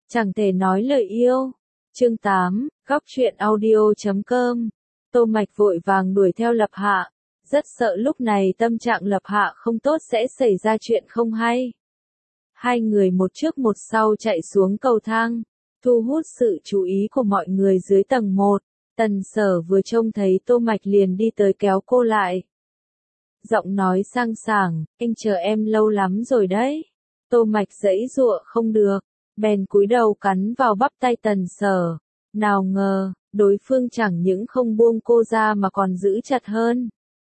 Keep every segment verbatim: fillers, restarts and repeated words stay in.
Chẳng thể nói lời yêu. Chương tám, góc truyện audio chấm com. Tô Mạch vội vàng đuổi theo Lập Hạ, rất sợ lúc này tâm trạng Lập Hạ không tốt sẽ xảy ra chuyện không hay. Hai người một trước một sau chạy xuống cầu thang, thu hút sự chú ý của mọi người dưới tầng một. Tần Sở vừa trông thấy Tô Mạch liền đi tới kéo cô lại. Giọng nói sang sảng, anh chờ em lâu lắm rồi đấy. Tô Mạch giãy giụa không được, bèn cúi đầu cắn vào bắp tay Tần Sở. Nào ngờ, đối phương chẳng những không buông cô ra mà còn giữ chặt hơn.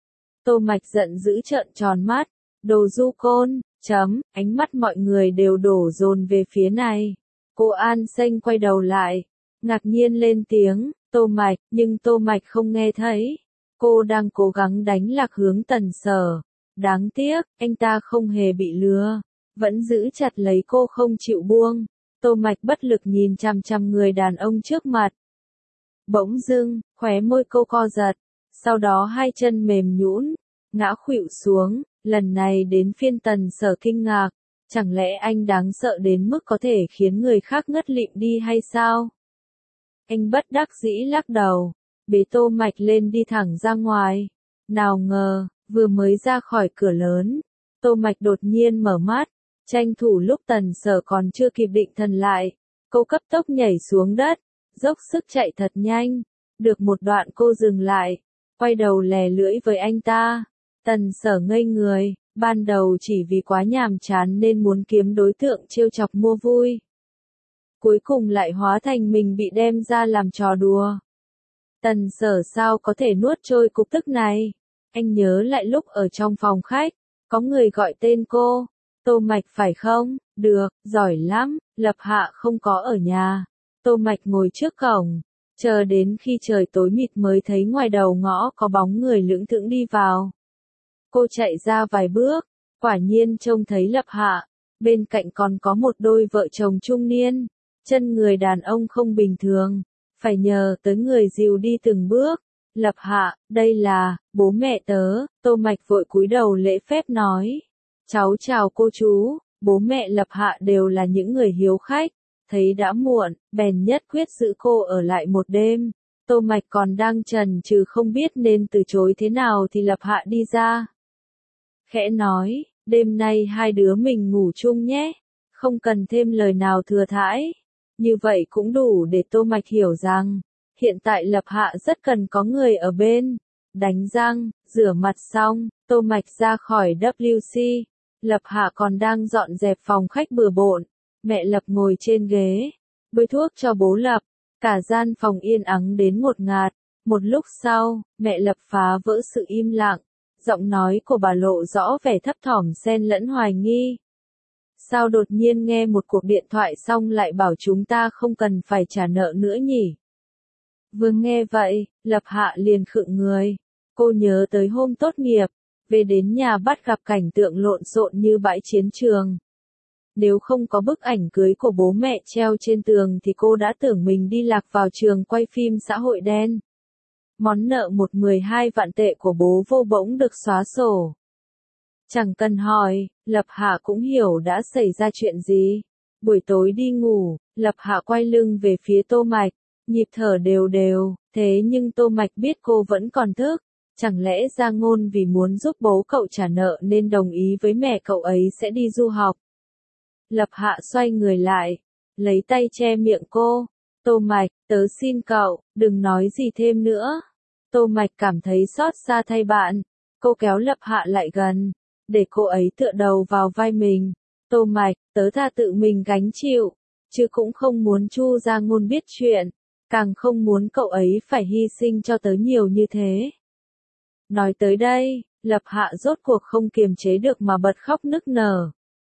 Tô Mạch giận dữ trợn tròn mắt, đồ du côn, chấm, ánh mắt mọi người đều đổ dồn về phía này. Cô An Xanh quay đầu lại, ngạc nhiên lên tiếng, Tô Mạch, nhưng Tô Mạch không nghe thấy. Cô đang cố gắng đánh lạc hướng Tần Sở. Đáng tiếc, anh ta không hề bị lừa, vẫn giữ chặt lấy cô không chịu buông. Tô Mạch bất lực nhìn chằm chằm người đàn ông trước mặt. Bỗng dưng, khóe môi cô co giật, sau đó hai chân mềm nhũn, ngã khuỵu xuống. Lần này đến phiên Tần Sở kinh ngạc, chẳng lẽ anh đáng sợ đến mức có thể khiến người khác ngất lịm đi hay sao? Anh bất đắc dĩ lắc đầu, bế Tô Mạch lên đi thẳng ra ngoài. Nào ngờ, vừa mới ra khỏi cửa lớn, Tô Mạch đột nhiên mở mắt, tranh thủ lúc Tần Sở còn chưa kịp định thần lại, cô cấp tốc nhảy xuống đất, dốc sức chạy thật nhanh. Được một đoạn cô dừng lại, quay đầu lè lưỡi với anh ta. Tần Sở ngây người, ban đầu chỉ vì quá nhàm chán nên muốn kiếm đối tượng trêu chọc mua vui. Cuối cùng lại hóa thành mình bị đem ra làm trò đùa. Tần Sở sao có thể nuốt trôi cục tức này? Anh nhớ lại lúc ở trong phòng khách, có người gọi tên cô, Tô Mạch phải không? Được, giỏi lắm, Lập Hạ không có ở nhà. Tô Mạch ngồi trước cổng, chờ đến khi trời tối mịt mới thấy ngoài đầu ngõ có bóng người lững thững đi vào. Cô chạy ra vài bước, quả nhiên trông thấy Lập Hạ, bên cạnh còn có một đôi vợ chồng trung niên. Chân người đàn ông không bình thường, phải nhờ tới người dìu đi từng bước. Lập Hạ, đây là bố mẹ tớ. Tô Mạch vội cúi đầu lễ phép nói. Cháu chào cô chú. Bố mẹ Lập Hạ đều là những người hiếu khách, thấy đã muộn, bèn nhất quyết giữ cô ở lại một đêm. Tô Mạch còn đang chần chừ không biết nên từ chối thế nào thì Lập Hạ đi ra. Khẽ nói, đêm nay hai đứa mình ngủ chung nhé, không cần thêm lời nào thừa thãi. Như vậy cũng đủ để Tô Mạch hiểu rằng, hiện tại Lập Hạ rất cần có người ở bên. Đánh răng, rửa mặt xong, Tô Mạch ra khỏi W C. Lập Hạ còn đang dọn dẹp phòng khách bừa bộn. Mẹ Lập ngồi trên ghế, bôi thuốc cho bố Lập. Cả gian phòng yên ắng đến ngột ngạt. Một lúc sau, mẹ Lập phá vỡ sự im lặng. Giọng nói của bà lộ rõ vẻ thấp thỏm xen lẫn hoài nghi. Sao đột nhiên nghe một cuộc điện thoại xong lại bảo chúng ta không cần phải trả nợ nữa nhỉ? Vừa nghe vậy, Lập Hạ liền khựng người. Cô nhớ tới hôm tốt nghiệp, về đến nhà bắt gặp cảnh tượng lộn xộn như bãi chiến trường. Nếu không có bức ảnh cưới của bố mẹ treo trên tường thì cô đã tưởng mình đi lạc vào trường quay phim xã hội đen. Món nợ một mười hai vạn tệ của bố vô bỗng được xóa sổ. Chẳng cần hỏi, Lập Hạ cũng hiểu đã xảy ra chuyện gì. Buổi tối đi ngủ, Lập Hạ quay lưng về phía Tô Mạch, nhịp thở đều đều, thế nhưng Tô Mạch biết cô vẫn còn thức. Chẳng lẽ Gia Ngôn vì muốn giúp bố cậu trả nợ nên đồng ý với mẹ cậu ấy sẽ đi du học. Lập Hạ xoay người lại, lấy tay che miệng cô. Tô Mạch, tớ xin cậu, đừng nói gì thêm nữa. Tô Mạch cảm thấy xót xa thay bạn. Cô kéo Lập Hạ lại gần, để cô ấy tựa đầu vào vai mình. Tô Mạch, tớ tha tự mình gánh chịu, chứ cũng không muốn Chu Gia Ngôn biết chuyện, càng không muốn cậu ấy phải hy sinh cho tớ nhiều như thế. Nói tới đây, Lập Hạ rốt cuộc không kiềm chế được mà bật khóc nức nở.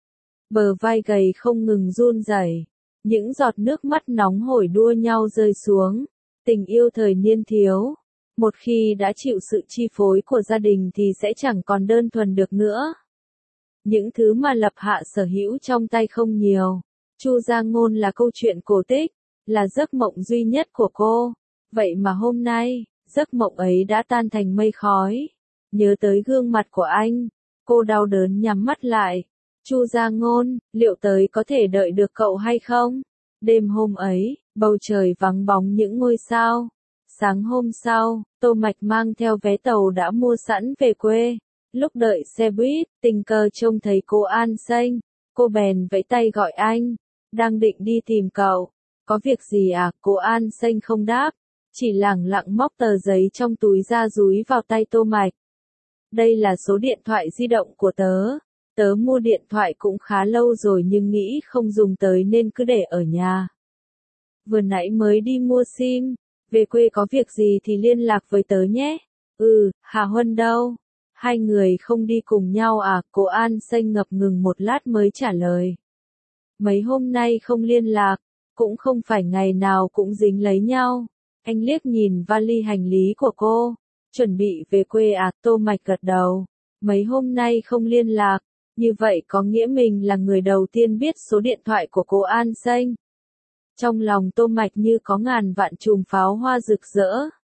Bờ vai gầy không ngừng run rẩy, những giọt nước mắt nóng hổi đua nhau rơi xuống. Tình yêu thời niên thiếu, một khi đã chịu sự chi phối của gia đình thì sẽ chẳng còn đơn thuần được nữa. Những thứ mà Lập Hạ sở hữu trong tay không nhiều. Chu Gia Ngôn là câu chuyện cổ tích, là giấc mộng duy nhất của cô. Vậy mà hôm nay, giấc mộng ấy đã tan thành mây khói. Nhớ tới gương mặt của anh, cô đau đớn nhắm mắt lại. Chu Gia Ngôn, liệu tới có thể đợi được cậu hay không? Đêm hôm ấy, bầu trời vắng bóng những ngôi sao. Sáng hôm sau, Tô Mạch mang theo vé tàu đã mua sẵn về quê. Lúc đợi xe buýt, tình cờ trông thấy cô An Xanh. Cô bèn vẫy tay gọi anh. Đang định đi tìm cậu. Có việc gì à? Cô An Xanh không đáp. Chỉ lẳng lặng móc tờ giấy trong túi ra dúi vào tay Tô Mạch. Đây là số điện thoại di động của tớ. Tớ mua điện thoại cũng khá lâu rồi nhưng nghĩ không dùng tới nên cứ để ở nhà. Vừa nãy mới đi mua sim. Về quê có việc gì thì liên lạc với tớ nhé. Ừ, Hà Huân đâu? Hai người không đi cùng nhau à? Cô An Xanh ngập ngừng một lát mới trả lời. Mấy hôm nay không liên lạc, cũng không phải ngày nào cũng dính lấy nhau. Anh liếc nhìn vali hành lý của cô. Chuẩn bị về quê à? Tô Mạch gật đầu. Mấy hôm nay không liên lạc, như vậy có nghĩa mình là người đầu tiên biết số điện thoại của cô An Xanh. Trong lòng Tô Mạch như có ngàn vạn chùm pháo hoa rực rỡ.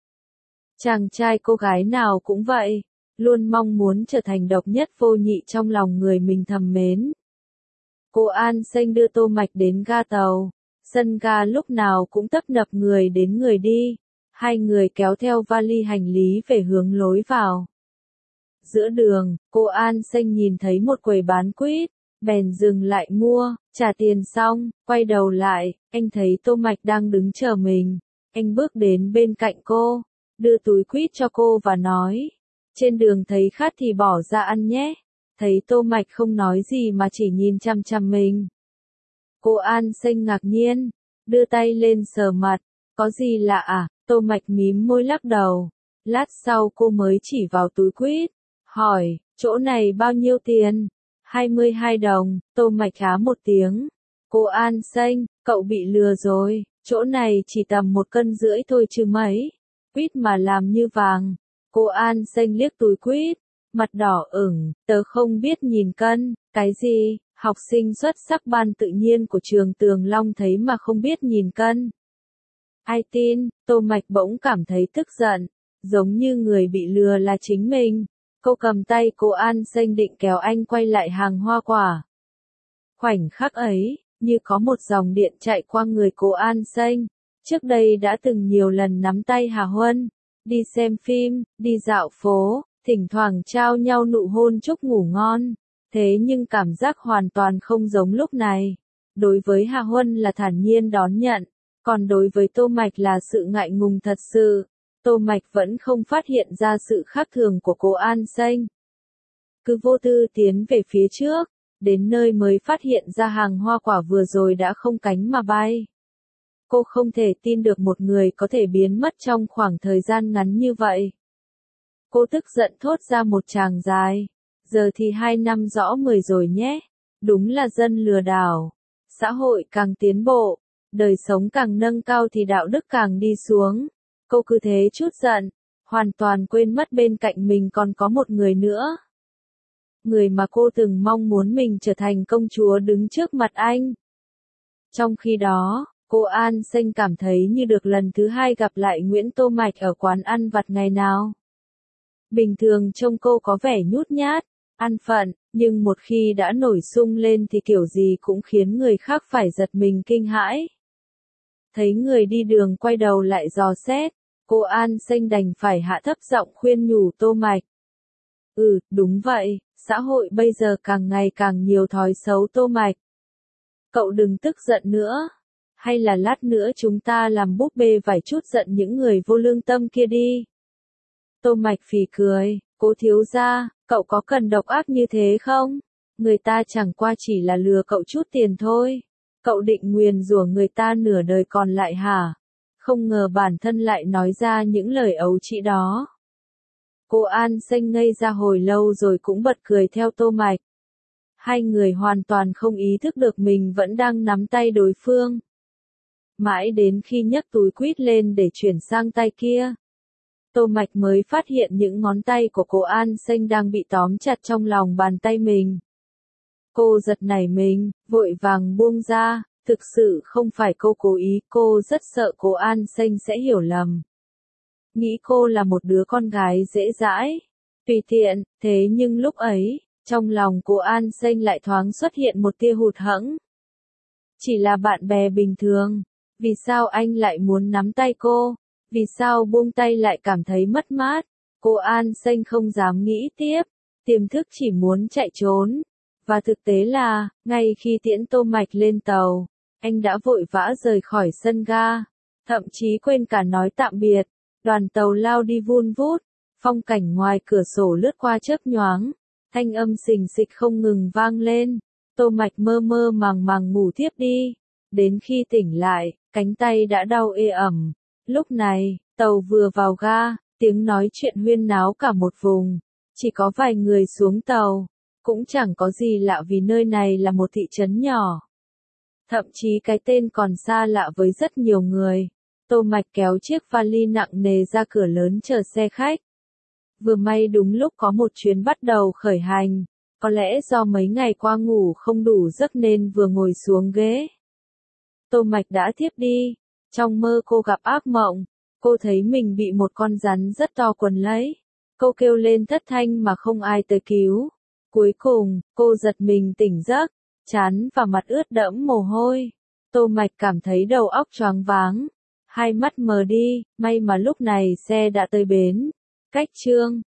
Chàng trai cô gái nào cũng vậy, luôn mong muốn trở thành độc nhất vô nhị trong lòng người mình thầm mến. Cô An Xanh đưa Tô Mạch đến ga tàu. Sân ga lúc nào cũng tấp nập người đến người đi. Hai người kéo theo vali hành lý về hướng lối vào. Giữa đường, cô An Xanh nhìn thấy một quầy bán quýt, bèn dừng lại mua, trả tiền xong, quay đầu lại, anh thấy Tô Mạch đang đứng chờ mình. Anh bước đến bên cạnh cô, đưa túi quýt cho cô và nói, trên đường thấy khát thì bỏ ra ăn nhé. Thấy Tô Mạch không nói gì mà chỉ nhìn chăm chăm mình. Cô An Xanh ngạc nhiên, đưa tay lên sờ mặt, có gì lạ à? Tô Mạch mím môi lắc đầu. Lát sau cô mới chỉ vào túi quýt, hỏi, chỗ này bao nhiêu tiền? hai mươi hai đồng, Tô Mạch há một tiếng. Cô An Xanh, cậu bị lừa rồi, chỗ này chỉ tầm một cân rưỡi thôi chứ mấy. Quýt mà làm như vàng. Cô An Xanh liếc túi quýt, mặt đỏ ửng, tớ không biết nhìn cân, cái gì? Học sinh xuất sắc ban tự nhiên của trường Tường Long thấy mà không biết nhìn cân. Ai tin? Tô Mạch bỗng cảm thấy tức giận, giống như người bị lừa là chính mình. Cô cầm tay cô An Xanh định kéo anh quay lại hàng hoa quả. Khoảnh khắc ấy, như có một dòng điện chạy qua người cô An Xanh. Trước đây đã từng nhiều lần nắm tay Hà Huân, đi xem phim, đi dạo phố, thỉnh thoảng trao nhau nụ hôn chúc ngủ ngon. Thế nhưng cảm giác hoàn toàn không giống lúc này. Đối với Hà Huân là thản nhiên đón nhận, còn đối với Tô Mạch là sự ngại ngùng thật sự. Tô Mạch vẫn không phát hiện ra sự khác thường của cô An Xanh. Cứ vô tư tiến về phía trước, đến nơi mới phát hiện ra hàng hoa quả vừa rồi đã không cánh mà bay. Cô không thể tin được một người có thể biến mất trong khoảng thời gian ngắn như vậy. Cô tức giận thốt ra một tràng dài. Giờ thì hai năm rõ mười rồi nhé. Đúng là dân lừa đảo. Xã hội càng tiến bộ, đời sống càng nâng cao thì đạo đức càng đi xuống. Cô cứ thế chút giận, hoàn toàn quên mất bên cạnh mình còn có một người nữa. Người mà cô từng mong muốn mình trở thành công chúa đứng trước mặt anh. Trong khi đó, cô An Xanh cảm thấy như được lần thứ hai gặp lại Nguyễn Tô Mạch ở quán ăn vặt ngày nào. Bình thường trông cô có vẻ nhút nhát, ăn phận, nhưng một khi đã nổi sung lên thì kiểu gì cũng khiến người khác phải giật mình kinh hãi. Thấy người đi đường quay đầu lại dò xét, cô An Xanh đành phải hạ thấp giọng khuyên nhủ Tô Mạch. Ừ, đúng vậy, xã hội bây giờ càng ngày càng nhiều thói xấu Tô Mạch. Cậu đừng tức giận nữa, hay là lát nữa chúng ta làm búp bê vải chút giận những người vô lương tâm kia đi. Tô Mạch phì cười, Cố thiếu gia, cậu có cần độc ác như thế không? Người ta chẳng qua chỉ là lừa cậu chút tiền thôi. Cậu định nguyền rủa người ta nửa đời còn lại hả? Không ngờ bản thân lại nói ra những lời ấu trĩ đó. Cô An Xanh ngây ra hồi lâu rồi cũng bật cười theo Tô Mạch. Hai người hoàn toàn không ý thức được mình vẫn đang nắm tay đối phương. Mãi đến khi nhấc túi quýt lên để chuyển sang tay kia, Tô Mạch mới phát hiện những ngón tay của cô An Xanh đang bị tóm chặt trong lòng bàn tay mình. Cô giật nảy mình, vội vàng buông ra, thực sự không phải cô cố ý, cô rất sợ cô An Xanh sẽ hiểu lầm. Nghĩ cô là một đứa con gái dễ dãi, tùy tiện, thế nhưng lúc ấy, trong lòng cô An Xanh lại thoáng xuất hiện một tia hụt hẫng. Chỉ là bạn bè bình thường. Vì sao anh lại muốn nắm tay cô? Vì sao buông tay lại cảm thấy mất mát? Cô An Xanh không dám nghĩ tiếp. Tiềm thức chỉ muốn chạy trốn. Và thực tế là, ngay khi tiễn Tô Mạch lên tàu, anh đã vội vã rời khỏi sân ga. Thậm chí quên cả nói tạm biệt. Đoàn tàu lao đi vun vút. Phong cảnh ngoài cửa sổ lướt qua chớp nhoáng. Thanh âm xình xịch không ngừng vang lên. Tô Mạch mơ mơ màng màng ngủ thiếp đi. Đến khi tỉnh lại, cánh tay đã đau ê ẩm. Lúc này, tàu vừa vào ga, tiếng nói chuyện huyên náo cả một vùng. Chỉ có vài người xuống tàu. Cũng chẳng có gì lạ vì nơi này là một thị trấn nhỏ. Thậm chí cái tên còn xa lạ với rất nhiều người. Tô Mạch kéo chiếc vali nặng nề ra cửa lớn chờ xe khách. Vừa may đúng lúc có một chuyến bắt đầu khởi hành. Có lẽ do mấy ngày qua ngủ không đủ giấc nên vừa ngồi xuống ghế. Tô Mạch đã thiếp đi. Trong mơ cô gặp ác mộng. Cô thấy mình bị một con rắn rất to quấn lấy. Cô kêu lên thất thanh mà không ai tới cứu. Cuối cùng, cô giật mình tỉnh giấc. Trán và mặt ướt đẫm mồ hôi. Tô Mạch cảm thấy đầu óc choáng váng. Hai mắt mờ đi, may mà lúc này xe đã tới bến. Cách chương